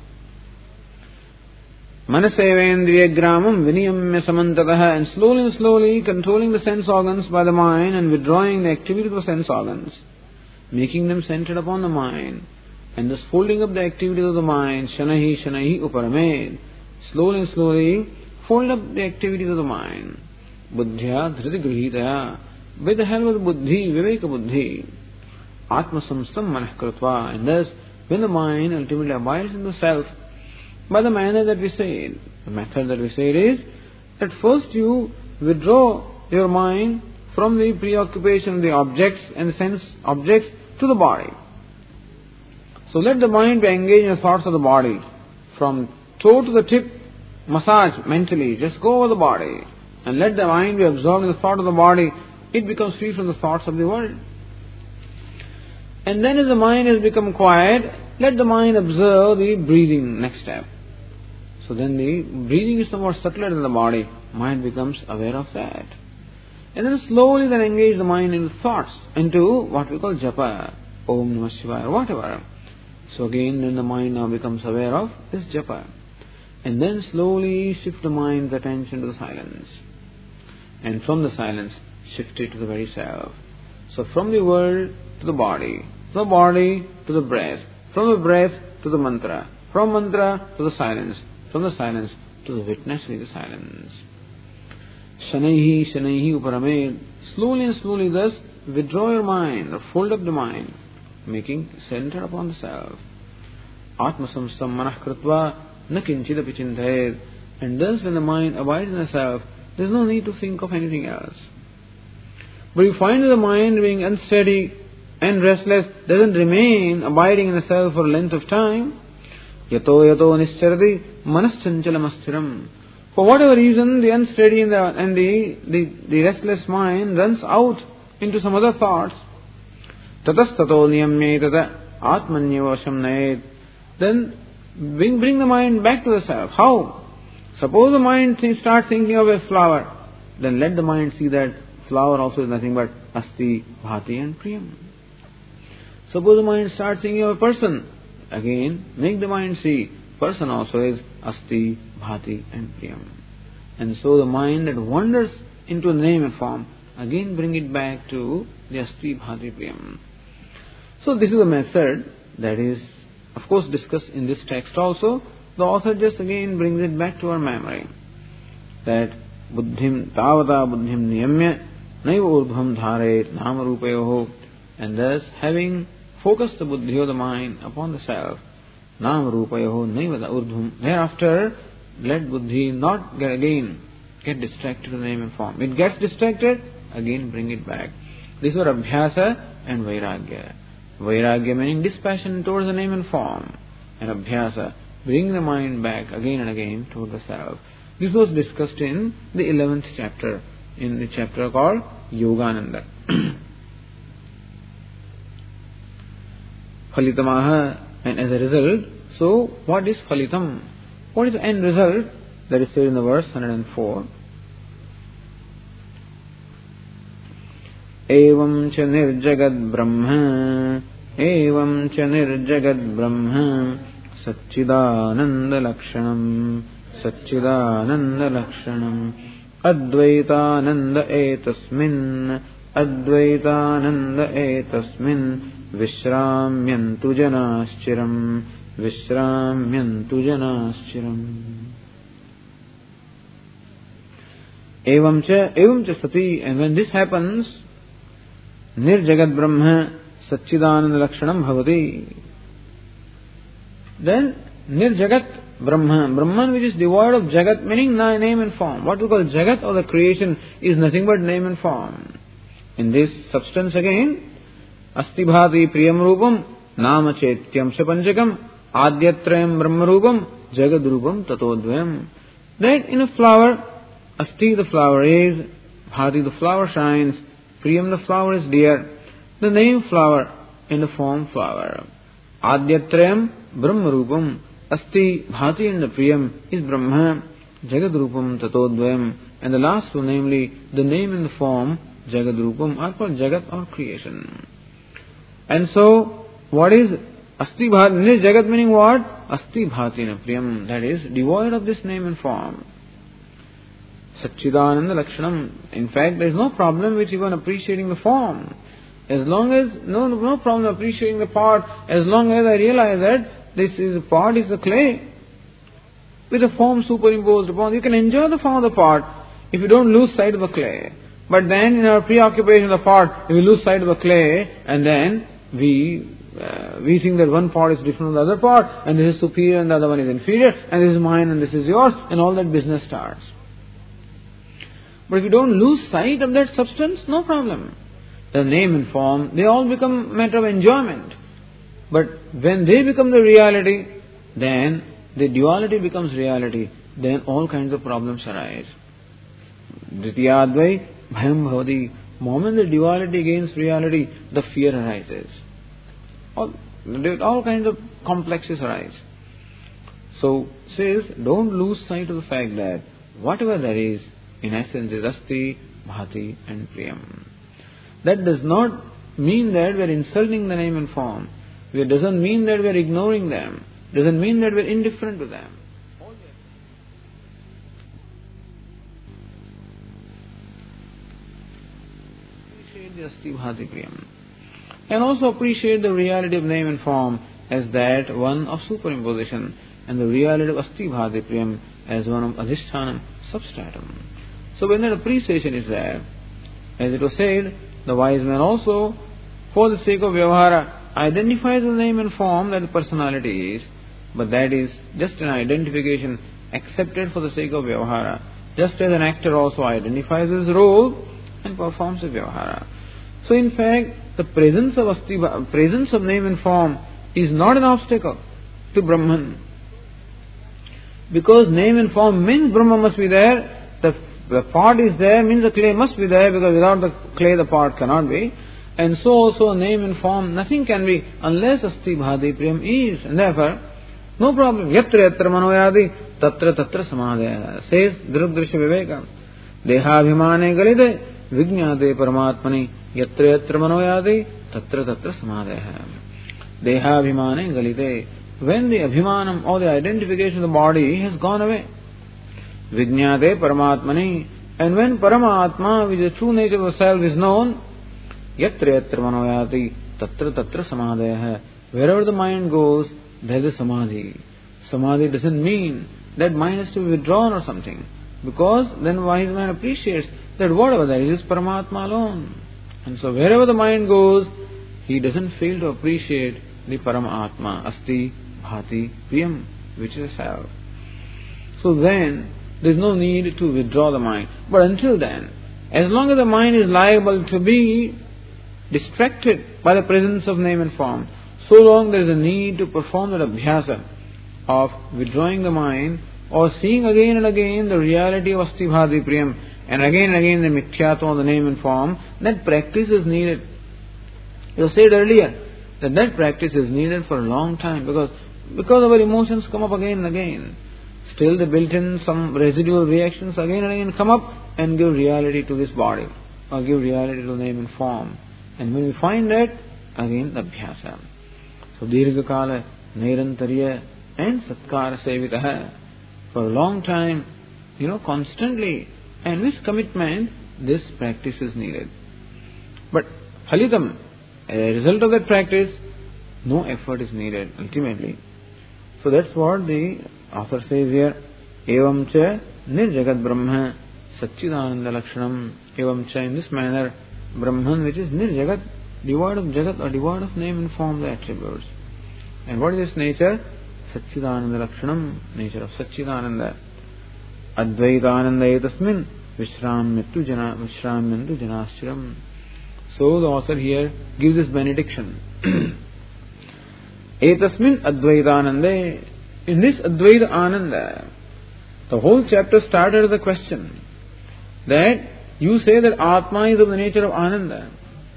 Manasevendriya gramam viniyamya samantataha. And slowly and slowly controlling the sense organs by the mind and withdrawing the activity of the sense organs, making them centered upon the mind, and thus folding up the activities of the mind, shanahi shanahi uparamed. Slowly and slowly fold up the activities of the mind. Buddhya dhriti grihitaya. With the help of the buddhi, viveka buddhi. Atma samstam manah kritva. And thus, when the mind ultimately abides in the self, by the manner that we said, the method that we said is that first you withdraw your mind from the preoccupation of the objects and the sense objects to the body. So let the mind be engaged in the thoughts of the body. From toe to the tip, massage mentally, just go over the body. And let the mind be absorbed in the thought of the body. It becomes free from the thoughts of the world. And then as the mind has become quiet, let the mind observe the breathing, next step. So then the breathing is somewhat subtler than the body. Mind becomes aware of that. And then slowly then engage the mind into thoughts, into what we call japa, Om Namah Shivaya, or whatever. So again, then the mind now becomes aware of this japa. And then slowly shift the mind's attention to the silence. And from the silence, shift it to the very self. So from the world to the body, from the body to the breath, from the breath to the mantra, from mantra to the silence, from the silence to the witness with the silence. Shanaihi shanaihi uparamed. Slowly and slowly thus withdraw your mind, or fold up the mind, making center upon the self. Atma samstam manah kritva na kinchidapi chintayet. And thus when the mind abides in the self, there is no need to think of anything else. But you find that the mind being unsteady and restless doesn't remain abiding in the self for a length of time, Yato yato nischarati manaschanchalamasthiram. For whatever reason, the unsteady and, the, and the, the, the restless mind runs out into some other thoughts. Tatastato niyamyetata atmanyavasham nayet. Then bring, bring the mind back to the self. How? Suppose the mind th- starts thinking of a flower, then let the mind see that flower also is nothing but asti, bhati and priyam. Suppose the mind starts thinking of a person, again make the mind see person also is asti, bhati and priyam. And so the mind that wanders into the name and form, again bring it back to the asti, bhati, priyam. So this is a method that is of course discussed in this text also. The author just again brings it back to our memory. That buddhim tavata buddhim niyamya naiva urdhvam dharet nama rupayoho. And thus having focused the buddhi of the mind upon the self, nama rupayoho naiva urdhvam. Thereafter let buddhi not get again get distracted to the name and form. It gets distracted, again bring it back. This is abhyasa and vairagya. Vairagya meaning dispassion towards the name and form, and abhyasa, bring the mind back again and again toward the self. This was discussed in the eleventh chapter, in the chapter called Yogananda. Phalitamaha, and as a result, so what is phalitam? What is the end result? That is said in the verse one hundred four. Evam cha nirjagad brahma, evam cha nirjagad brahma, satchidananda lakshanam, satchidananda lakshanam, advaitananda etasmin, advaitananda etasmin, vishramyantu janaschiram, vishramyantu janaschiram. Evam cha, evam cha sati, and when this happens, nirjagat brahma satchidananda lakshanam bhavati. Then nirjagat brahma, Brahman which is devoid of jagat, meaning name and form. What we call jagat or the creation is nothing but name and form. In this substance again, asti bhati priyam rupam nama chetyam sapanchakam adyatrayam brahma rupam jagad rupam tatodvayam. That in a flower, asti the flower is, bhati the flower shines, priyam the flower is dear, the name flower in the form flower. Adyatrayam brahma rupam, asti, bhati and the priyam is brahma, jagad rupam tatodvayam, and the last two, namely the name and the form jagad rupam, are called jagat or creation. And so what is asti bhati? This jagat meaning what? Asti bhati and priyam, that is devoid of this name and form. Satchidananda lakshanam. In fact, there is no problem with even appreciating the form. As long as, no, no problem appreciating the part, as long as I realize that this is a part is the clay with a form superimposed upon. You can enjoy the form of the part if you don't lose sight of the clay. But then in our preoccupation of the part, if we lose sight of the clay, and then we uh, we think that one part is different from the other part, and this is superior and the other one is inferior, and this is mine and this is yours, and all that business starts. But if you don't lose sight of that substance, no problem. The name and form, they all become a matter of enjoyment. But when they become the reality, then the duality becomes reality. Then all kinds of problems arise. Dvitiyadvai bhayam bhavati. Moment the duality gains reality, the fear arises. All, all kinds of complexes arise. So, says, don't lose sight of the fact that whatever there is, in essence is asti, bhati and priyam. That does not mean that we are insulting the name and form. It doesn't mean that we are ignoring them. Doesn't mean that we are indifferent to them. Appreciate the asti, bhati, priyam. And also appreciate the reality of name and form as that one of superimposition, and the reality of asti, bhati, priyam as one of adhishthanam, substratum. So when that appreciation is there, as it was said, the wise man also, for the sake of vyavahara, identifies the name and form that the personality is, but that is just an identification accepted for the sake of vyavahara. Just as an actor also identifies his role and performs a vyavahara. So in fact, the presence of asti, presence of name and form is not an obstacle to Brahman. Because name and form means Brahma must be there, the, the pot is there means the clay must be there, because without the clay the pot cannot be. And so also name and form, nothing can be unless Asti Bhati Priyam is. And therefore, no problem. Yatra yatra manoyadi tatra tatra samadhaya. Says Dirudrisha Viveka. Dehabhimane galide vijñāte paramatmani yatra yatra manoyadi tatra tatra samadhaya. Dehabhimane galide. When the abhimanam or the identification of the body has gone away. Vijñāte paramatmani. And when Paramatma, which is the true nature of the self, is known, yatra yatra manoyati tatra tatra samadhaya. Wherever the mind goes, there is a samadhi. Samadhi doesn't mean that mind has to be withdrawn or something. Because then wise man appreciates that whatever there is is Paramatma alone. And so wherever the mind goes, he doesn't fail to appreciate the Paramatma, Asti Bhati Priyam, which is self. So then, there is no need to withdraw the mind. But until then, as long as the mind is liable to be distracted by the presence of name and form, so long there is a need to perform that abhyasa of withdrawing the mind or seeing again and again the reality of Asti Bhati Priyam and again and again the mithyatva of the name and form, that practice is needed. You said earlier that that practice is needed for a long time because, because our emotions come up again and again. Still they built in some residual reactions again and again come up and give reality to this body or give reality to the name and form. And when we find that, again the abhyasa. So Dirghakala, Nirantariya and Satkara Sevitaha. For a long time, you know, constantly and with commitment, this practice is needed. But Phalitam, as a result of that practice, no effort is needed ultimately. So that's what the author says here. Evam cha nirjagat brahma satchidananda lakshanam. Evam cha, in this manner, Brahman, which is nirjagat, devoid of jagat or devoid of name and form, the attributes. And what is its nature? Satchidananda lakshanam, nature of Satchidananda. Advaitananda etasmin vishramyattu jana vishramyantu janaschiram. So the author here gives this benediction. Etasmin advaitanande. In this Advaita Ananda, the whole chapter started with a question that you say that Atma is of the nature of Ananda.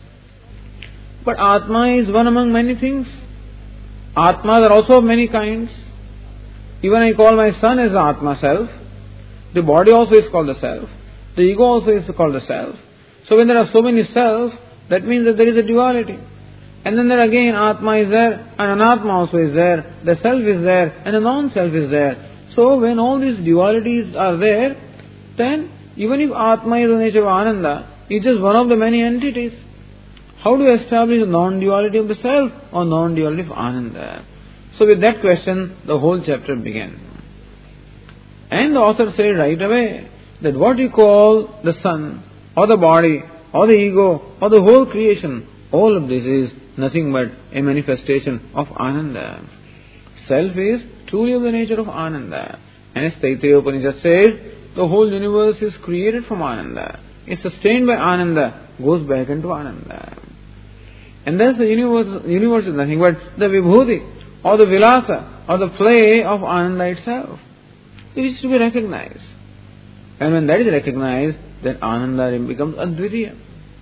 But Atma is one among many things. Atmas are also of many kinds. Even I call my son as the Atma self. The body also is called the self. The ego also is called the self. So when there are so many selves, that means that there is a duality. And then there again Atma is there and Anatma also is there. The self is there and the non-self is there. So when all these dualities are there, then even if Atma is the nature of Ananda, it's just one of the many entities. How do you establish the non-duality of the self or non-duality of Ananda? So with that question, the whole chapter began. And the author said right away that what you call the sun or the body or the ego or the whole creation, all of this is nothing but a manifestation of Ananda. Self is truly of the nature of Ananda. And as Taittiriya Upanishad says, the whole universe is created from Ananda. It's sustained by Ananda, goes back into Ananda. And thus the universe, universe is nothing but the Vibhuti or the Vilasa or the play of Ananda itself. It is to be recognized. And when that is recognized, then Ananda becomes Advitiya.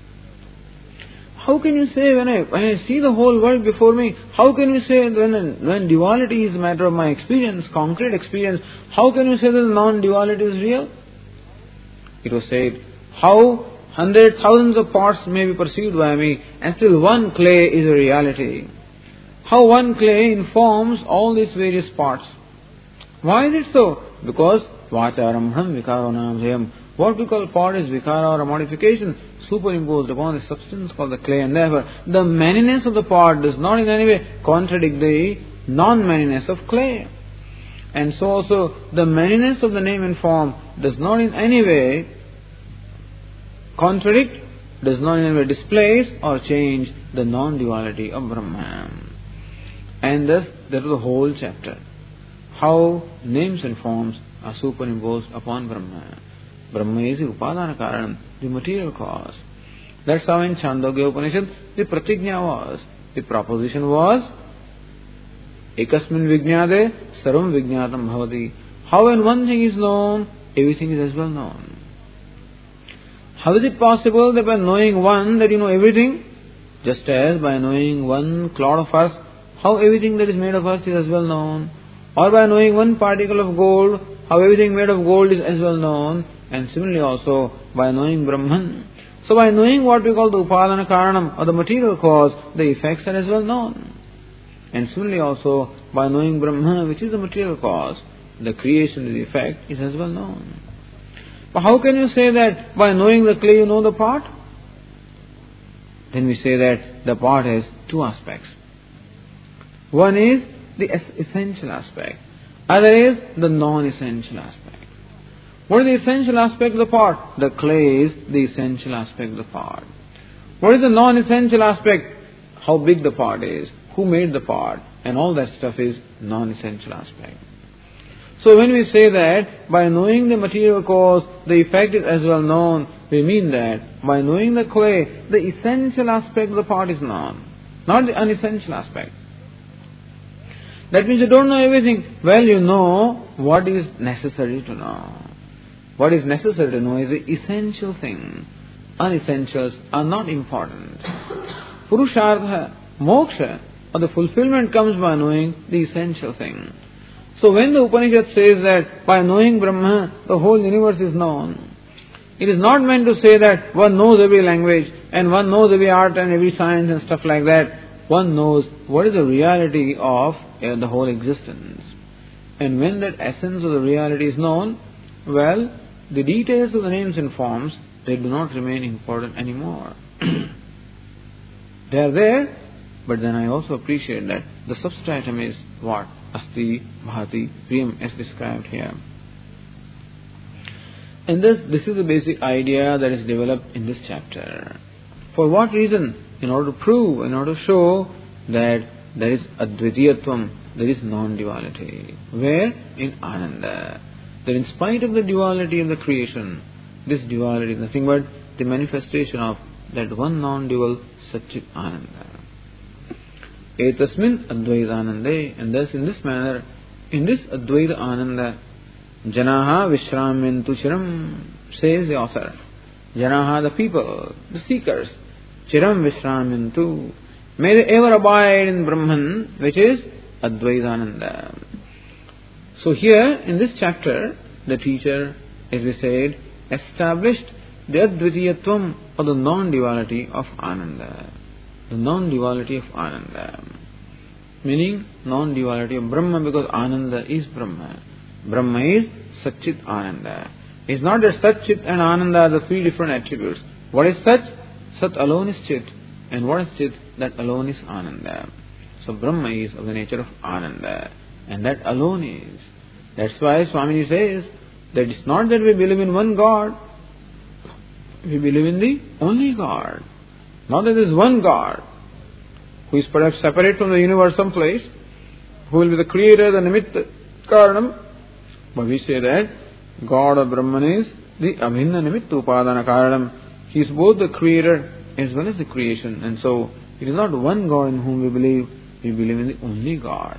How can you say, when I, when I see the whole world before me, how can you say, when, when duality is a matter of my experience, concrete experience, how can you say that non-duality is real? It was said, how hundreds, thousands of parts may be perceived by me, and still one clay is a reality. How one clay informs all these various parts. Why is it so? Because Vacharambham Vikaro Namjayam. What we call part is Vikara or a modification superimposed upon the substance called the clay, and therefore the manyness of the part does not in any way contradict the non-manyness of clay. And so also the manyness of the name and form does not in any way contradict, does not in any way displace or change the non-duality of Brahman. And thus that was the whole chapter. How names and forms are superimposed upon Brahman. Brahma is the upadana karanam, the material cause. That's how in Chandogya Upanishad the pratigna was. The proposition was Ekasmin vijñāde sarvam vijñātam bhavati. How when one thing is known, everything is as well known? How is it possible that by knowing one that you know everything? Just as by knowing one clod of earth, how everything that is made of earth is as well known. Or by knowing one particle of gold, how everything made of gold is as well known. And similarly also by knowing Brahman. So by knowing what we call the Upadana Karanam or the material cause, the effects are as well known. And similarly also by knowing Brahman, which is the material cause, the creation, the effect is as well known. But how can you say that by knowing the clay you know the pot? Then we say that the pot has two aspects. One is the essential aspect. Other is the non-essential aspect. What is the essential aspect of the pot? The clay is the essential aspect of the pot. What is the non-essential aspect? How big the pot is, who made the pot, and all that stuff is non-essential aspect. So when we say that by knowing the material cause, the effect is as well known, we mean that by knowing the clay, the essential aspect of the pot is known, not the unessential aspect. That means you don't know everything. Well, you know what is necessary to know. What is necessary to know is the essential thing. Unessentials are not important. Purushartha, moksha, or the fulfillment comes by knowing the essential thing. So when the Upanishad says that by knowing Brahma, the whole universe is known, it is not meant to say that one knows every language and one knows every art and every science and stuff like that. One knows what is the reality of uh, the whole existence. And when that essence of the reality is known, well, the details of the names and forms, they do not remain important anymore. They are there, but then I also appreciate that the substratum is what? Asti, Bhati, Priyam as described here. And this, this is the basic idea that is developed in this chapter. For what reason? In order to prove, in order to show that there is Advitiyatvam, there is non-duality. Where? In Ananda. That in spite of the duality of the creation, this duality is nothing but the manifestation of that one non-dual Satchit Ananda. Etasmin Advaita Anande. And thus in this manner, in this Advaita Ananda, Janaha Vishramyantu Chiram, says the author. Janaha, the people, the seekers, Chiram Vishramyantu, may they ever abide in Brahman, which is Advaita Ananda. So here, in this chapter, the teacher, as we said, established the Advitiyatvam, or the non-duality of Ananda. The non-duality of Ananda. Meaning, non-duality of Brahma, because Ananda is Brahma. Brahma is Satchit Ananda. It's not that Satchit and Ananda are the three different attributes. What is Sat? Sat alone is Chit. And what is Chit? That alone is Ananda. So Brahma is of the nature of Ananda. And that alone is. That's why Swamiji says that it's not that we believe in one God. We believe in the only God. Not that there is one God who is perhaps separate from the universe someplace, who will be the creator, the nimitta karanam. But we say that God or Brahman is the abhinna nimitta upadana karanam. He is both the creator as well as the creation. And so it is not one God in whom we believe. We believe in the only God.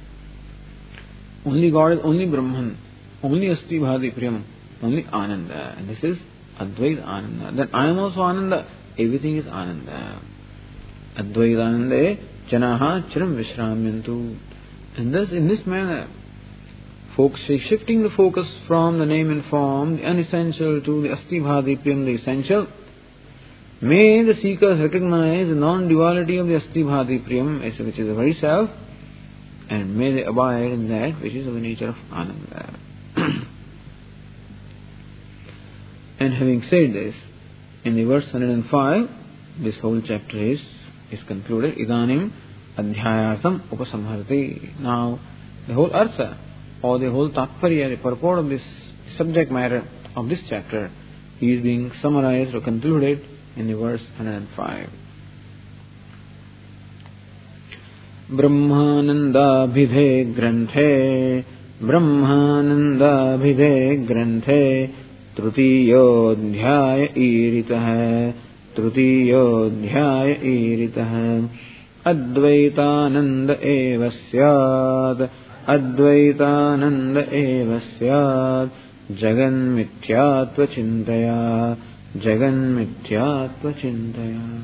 Only God is only Brahman, only Asti Bhati Priyam, only Ananda. And this is Advaita Ananda. That I am also Ananda. Everything is Ananda. Advaita Ananda Janaha Chiram Vishramyantu. And thus in this manner, folks, shifting the focus from the name and form, the unessential, to the Asti Bhati Priyam, the essential, may the seekers recognize the non-duality of the Asti Bhati Priyam, which is the very self, and may they abide in that which is of the nature of Ananda. And having said this, in the verse one hundred five, this whole chapter is, is concluded. Idanim Adhyayatam Upasamharati. Now, the whole artha, or the whole tatparya, the purport of this subject matter of this chapter, is being summarized or concluded in the verse one hundred five. Brahmananda Bhide Granthe Brahmananda Bhide Granthe Trutiyodhyaya Iritah Trutiyodhyaya Iritah Advaitananda eva syad Advaitananda eva syat Jagan mithyatva chintaya Jagan mithyatva chintaya.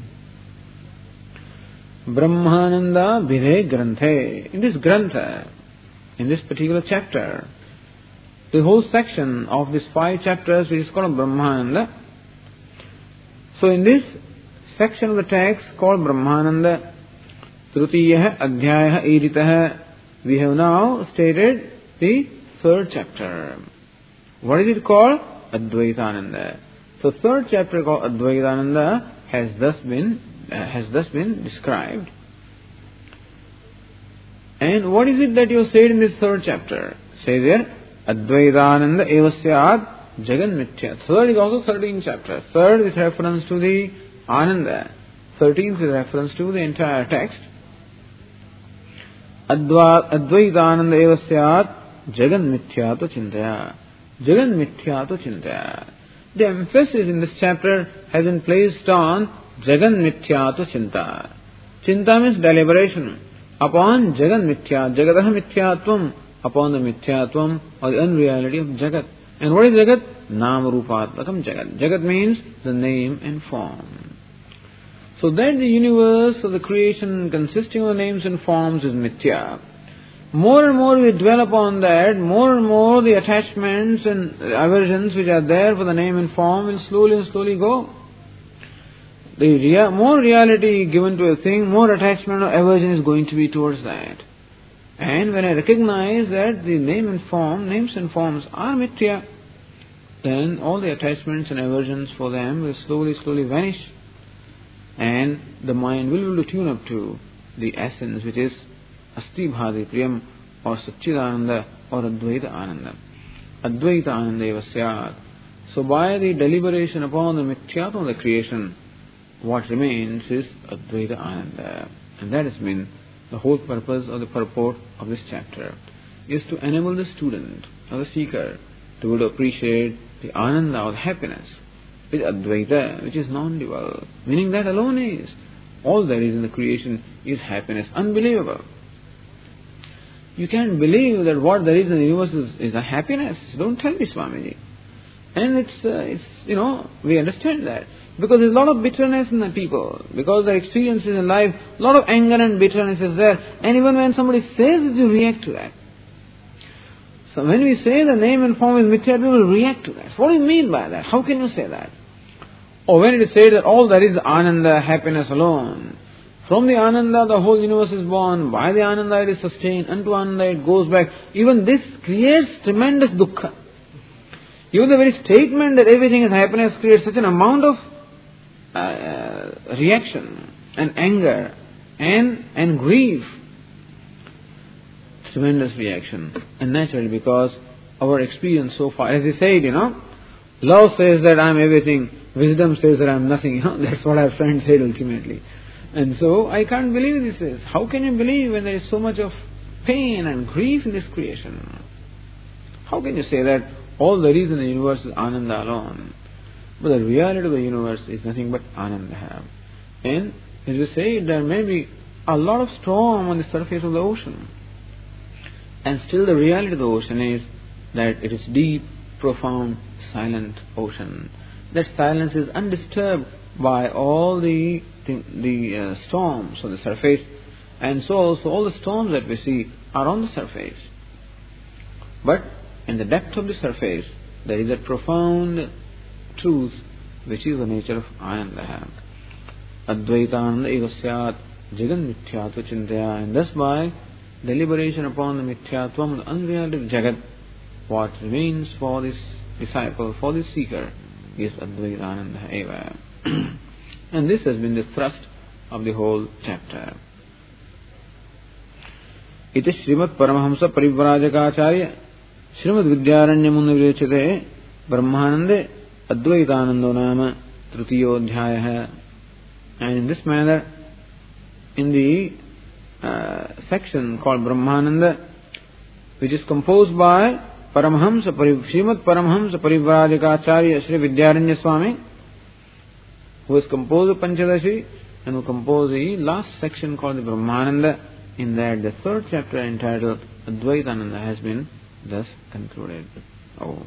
Brahmananda Bhide Granthe. In this Grantha, in this particular chapter, the whole section of these five chapters which is called Brahmananda. So in this section of the text called Brahmananda, Trutiyaha Adhyayaha Editaha, we have now stated the third chapter. What is it called? Advaitananda. So third chapter called Advaitananda has thus been uh, has thus been described. And what is it that you said in this third chapter? Say there, Advaitananda eva syat Jagan Mithya. Third is also thirteenth chapter. Third is reference to the Ananda. Thirteenth is reference to the entire text. Adva, Advaitananda eva syat Jagan Mithya to chintaya. Jagan Mithya to chintaya. The emphasis in this chapter has been placed on Jagan Mithya to chinta. Chinta means deliberation upon Jagan Mithya, Jagataha Mithyatvam, upon the Mithyatvam or the unreality of Jagat. And what is Jagat? Nama Rupatmakam Jagat. Jagat means the name and form. So that the universe of the creation consisting of names and forms is Mithya. More and more we dwell upon that, more and more the attachments and aversions which are there for the name and form will slowly and slowly go. The rea- more reality given to a thing, more attachment or aversion is going to be towards that. And when I recognize that the name and form, names and forms are Mithya, then all the attachments and aversions for them will slowly, slowly vanish. And the mind will be able to tune up to the essence which is Asti Bhadi Priyam or Satchidananda or Advaita Ananda. Advaita Ananda eva syat. So by the deliberation upon the Mithyatvam of the creation, what remains is Advaita Ananda. And that has been the whole purpose or the purport of this chapter, is to enable the student or the seeker to be able to appreciate the Ananda or the happiness with Advaita, which is non-dual. Meaning that alone is. All there is in the creation is happiness. Unbelievable. You can't believe that what there is in the universe is, is a happiness. Don't tell me, Swamiji. And it's, uh, it's, you know, we understand that. Because there's a lot of bitterness in the people. Because their experiences in life, a lot of anger and bitterness is there. And even when somebody says it, you react to that. So when we say the name and form is Mithya, people will react to that. What do you mean by that? How can you say that? Or when it is said that all there is Ananda, happiness alone. From the Ananda, the whole universe is born. By the Ananda, it is sustained. Unto Ananda, it goes back. Even this creates tremendous dukkha. Even the very statement that everything is happiness creates such an amount of uh, reaction and anger and, and grief. Tremendous reaction. And naturally, because our experience so far, as he said, you know, love says that I am everything. Wisdom says that I am nothing. You know, that's what our friend said ultimately. And so, I can't believe this is. How can you believe when there is so much of pain and grief in this creation? How can you say that all there is in the universe is Ananda alone? But the reality of the universe is nothing but Ananda. And, as you say, there may be a lot of storm on the surface of the ocean. And still the reality of the ocean is that it is deep, profound, silent ocean. That silence is undisturbed by all the the, the uh, storms on the surface, and so also all the storms that we see are on the surface. But in the depth of the surface, there is a profound truth which is the nature of Ananda. Advaitananda eva syat Jagan Mithyatva chintaya. And thus by deliberation upon the Mithyatvam, the unreality of Jagat, what remains for this disciple, for this seeker, is Advaitananda eva. And this has been the thrust of the whole chapter. Iti Srimad Paramahamsa Parivrajakacharya Srimad Vidyaranya Munna Virechate Brahmanande Advaitanando Nama Trutiyodhyaya. And in this manner, in the uh, section called Brahmananda, which is composed by Paramahamsa Srimad Paramahamsa Parivrajakacharya Sri Vidyaranya Swami, who has composed the Panchadashi and who composed the last section called the Brahmananda, in that the third chapter entitled Advaitananda has been thus concluded. Om.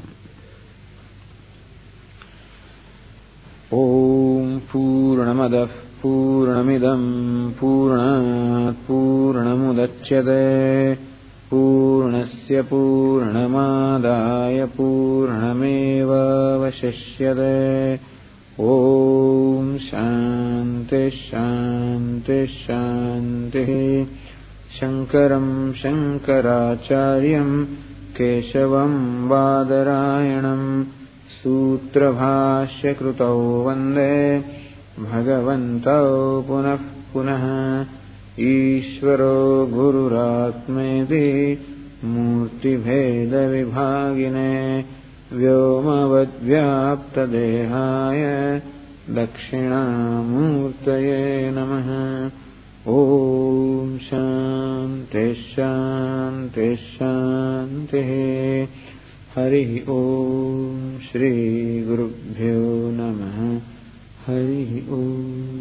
Om Purnamadah Purnamidam Purnat Purnamudachyate Purnasya Purnamadaya Purnameva Vashishyate. Om Shanti Shanti Shanti. Shankaram Shankaracharyam Keshavam Badarayanam Sutrabhashya Krutau Vande Bhagavantau Punah Punah. Ishvaro Gururatmeti Murti Bheda Vibhagine Vyomavad Vyapta Dehaya Dakshinamurtaye Namaha. Om Shanti Shanti Shanti. Hari Om Shri Gurubhyo Namaha. Hari Om.